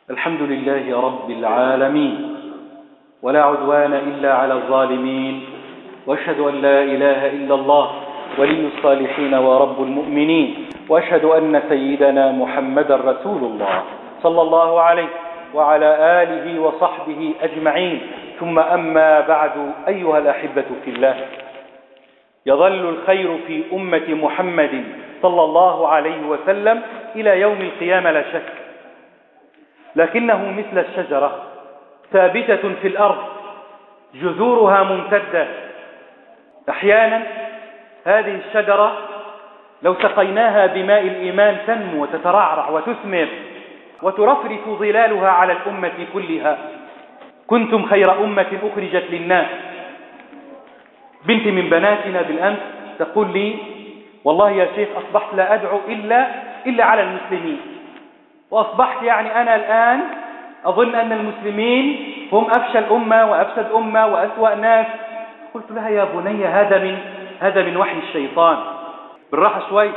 الحمد لله رب العالمين، ولا عدوان إلا على الظالمين، وأشهد أن لا إله إلا الله ولي الصالحين ورب المؤمنين، وأشهد أن سيدنا محمدا رسول الله صلى الله عليه وعلى آله وصحبه أجمعين. ثم أما بعد، أيها الأحبة في الله، يظل الخير في أمة محمد صلى الله عليه وسلم إلى يوم القيامة لا شك، لكنه مثل الشجرة ثابتة في الأرض، جذورها ممتدة. أحيانا هذه الشجرة لو سقيناها بماء الإيمان تنمو وتترعرع وتثمر وترفرف ظلالها على الأمة كلها. كنتم خير أمة أخرجت للناس. بنت من بناتنا بالأمس تقول لي: والله يا شيخ أصبحت لا أدعو إلا على المسلمين، وأصبحت يعني أنا الآن أظن أن المسلمين هم أفشل الأمة وأفسد أمة وأسوأ ناس. قلت لها: يا بني، هذا من وحي الشيطان، بالراحة شوي.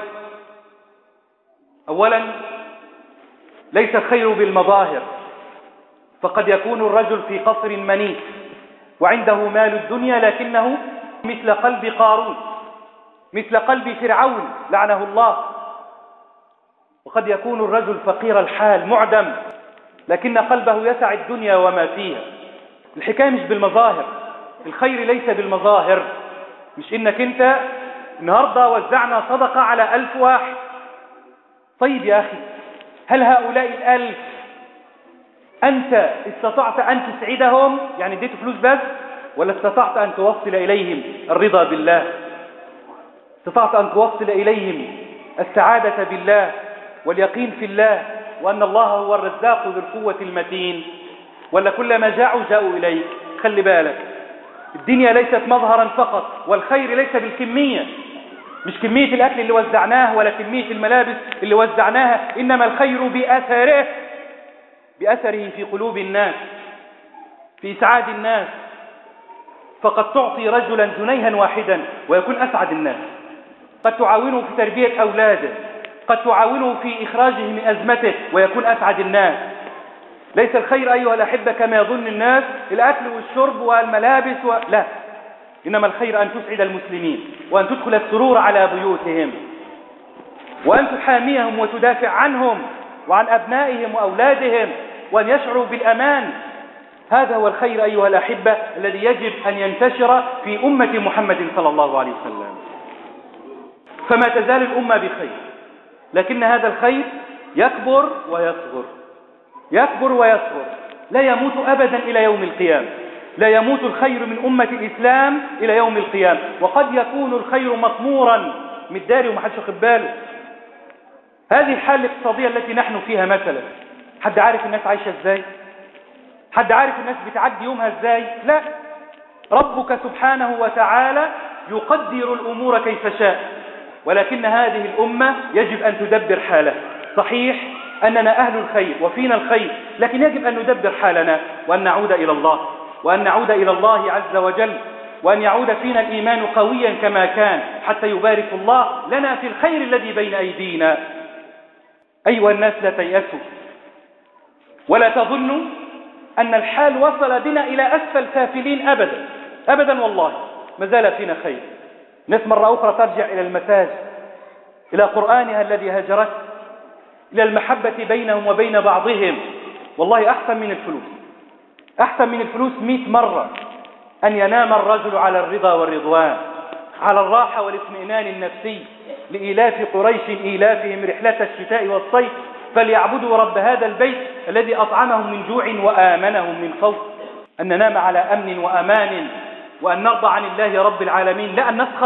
أولا، ليس الخير بالمظاهر، فقد يكون الرجل في قصر منيف وعنده مال الدنيا لكنه مثل قلب قارون، مثل قلب فرعون لعنه الله. وقد يكون الرجل فقير الحال معدم لكن قلبه يسع الدنيا وما فيها. الحكاية مش بالمظاهر، الخير ليس بالمظاهر. مش إنك أنت النهاردة وزعنا صدقة على 1000 واحد. طيب يا أخي، هل هؤلاء 1000 أنت استطعت أن تسعدهم؟ يعني اديت فلوس بس، ولا استطعت أن توصل إليهم الرضا بالله؟ استطعت أن توصل إليهم السعادة بالله واليقين في الله وأن الله هو الرزاق ذو القوة المتين؟ ولا كلما جاءوا إليك؟ خلي بالك، الدنيا ليست مظهرا فقط، والخير ليس بالكمية، مش كمية الأكل اللي وزعناه ولا كمية الملابس اللي وزعناها، إنما الخير بأثره في قلوب الناس، في إسعاد الناس. فقد تعطي رجلا جنيها واحدا ويكون أسعد الناس، قد تعاونه في تربية أولاده، قد تعاونه في إخراجه من أزمته ويكون أسعد الناس. ليس الخير أيها الأحبة كما يظن الناس الأكل والشرب والملابس لا، إنما الخير أن تسعد المسلمين، وأن تدخل السرور على بيوتهم، وأن تحاميهم وتدافع عنهم وعن أبنائهم وأولادهم، وأن يشعروا بالأمان. هذا هو الخير أيها الأحبة الذي يجب أن ينتشر في أمة محمد صلى الله عليه وسلم. فما تزال الأمة بخير، لكن هذا الخير يكبر ويصغر، يكبر ويصغر، لا يموت أبدا إلى يوم القيامة. لا يموت الخير من أمة الإسلام إلى يوم القيامة. وقد يكون الخير مطمورا من الدار ومحدش واخد باله. هذه الحالة الاقتصادية التي نحن فيها مثلا، حد عارف الناس عايشة ازاي؟ حد عارف الناس بتعدي يومها ازاي؟ لا، ربك سبحانه وتعالى يقدر الأمور كيف شاء، ولكن هذه الأمة يجب أن تدبر حالها. صحيح أننا أهل الخير وفينا الخير، لكن يجب أن ندبر حالنا وأن نعود إلى الله، وأن نعود إلى الله عز وجل، وأن يعود فينا الإيمان قويا كما كان، حتى يبارك الله لنا في الخير الذي بين أيدينا. أيها الناس، لا تيأسوا ولا تظنوا أن الحال وصل بنا إلى أسفل سافلين أبدا أبدا، والله ما زال فينا خير. ناس مرة أخرى ترجع إلى المساجد، إلى قرآنها الذي هجرت، إلى المحبة بينهم وبين بعضهم. والله أحسن من الفلوس، أحسن من الفلوس 100 مرة أن ينام الرجل على الرضا والرضوان، على الراحة والاطمئنان النفسي. لإيلاف قريش إيلافهم رحلة الشتاء والصيف فليعبدوا رب هذا البيت الذي أطعمهم من جوع وآمنهم من خوف. أن ننام على أمن وأمان، وأن نرضى عن الله رب العالمين،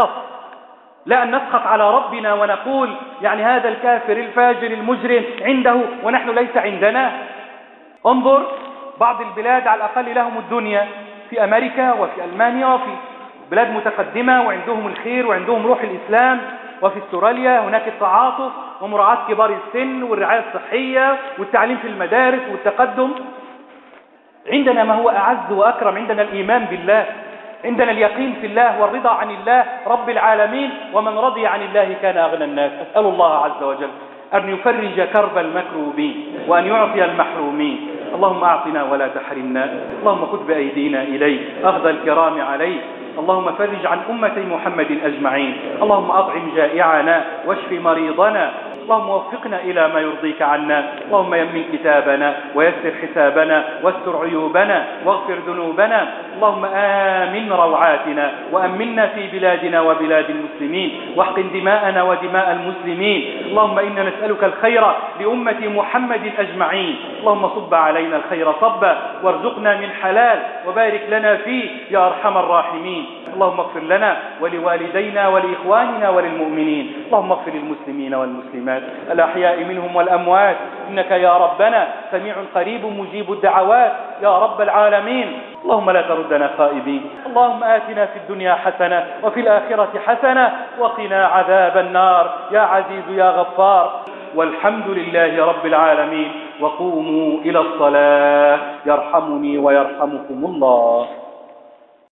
لا أن نسخط على ربنا ونقول يعني هذا الكافر الفاجر المجرم عنده ونحن ليس عندنا. انظر، بعض البلاد على الأقل لهم الدنيا، في أمريكا وفي ألمانيا وفي بلاد متقدمة وعندهم الخير وعندهم روح الإسلام، وفي استراليا هناك التعاطف ومراعاة كبار السن والرعاية الصحية والتعليم في المدارس والتقدم. عندنا ما هو أعز وأكرم، عندنا الإيمان بالله، عندنا اليقين في الله والرضا عن الله رب العالمين، ومن رضي عن الله كان أغنى الناس. أسأل الله عز وجل أن يفرج كرب المكروبين وأن يعطي المحرومين اللهم أعطنا ولا تحرمنا، اللهم خذ بأيدينا إليك أخذ الكرام عليك. اللهم فرج عن أمة محمد أجمعين، اللهم أطعم جائعنا واشف مريضنا، اللهم وفقنا إلى ما يرضيك عنا، اللهم يمن كتابنا ويسر حسابنا واستر عيوبنا واغفر ذنوبنا، اللهم آمن روعاتنا وأمنا في بلادنا وبلاد المسلمين، واحقن دماءنا ودماء المسلمين. اللهم إنا نسألك الخير لأمة محمد أجمعين، اللهم صب علينا الخير صبا وارزقنا من حلال وبارك لنا فيه يا أرحم الراحمين. اللهم اغفر لنا ولوالدينا ولإخواننا وللمؤمنين، اللهم اغفر للمسلمين والمسلمات الأحياء منهم والأموات، إنك يا ربنا سميع قريب مجيب الدعوات يا رب العالمين. اللهم لا تردنا خائبين، اللهم آتنا في الدنيا حسنة وفي الآخرة حسنة وقنا عذاب النار يا عزيز يا غفار. والحمد لله رب العالمين، وقوموا إلى الصلاة يرحمني ويرحمكم الله.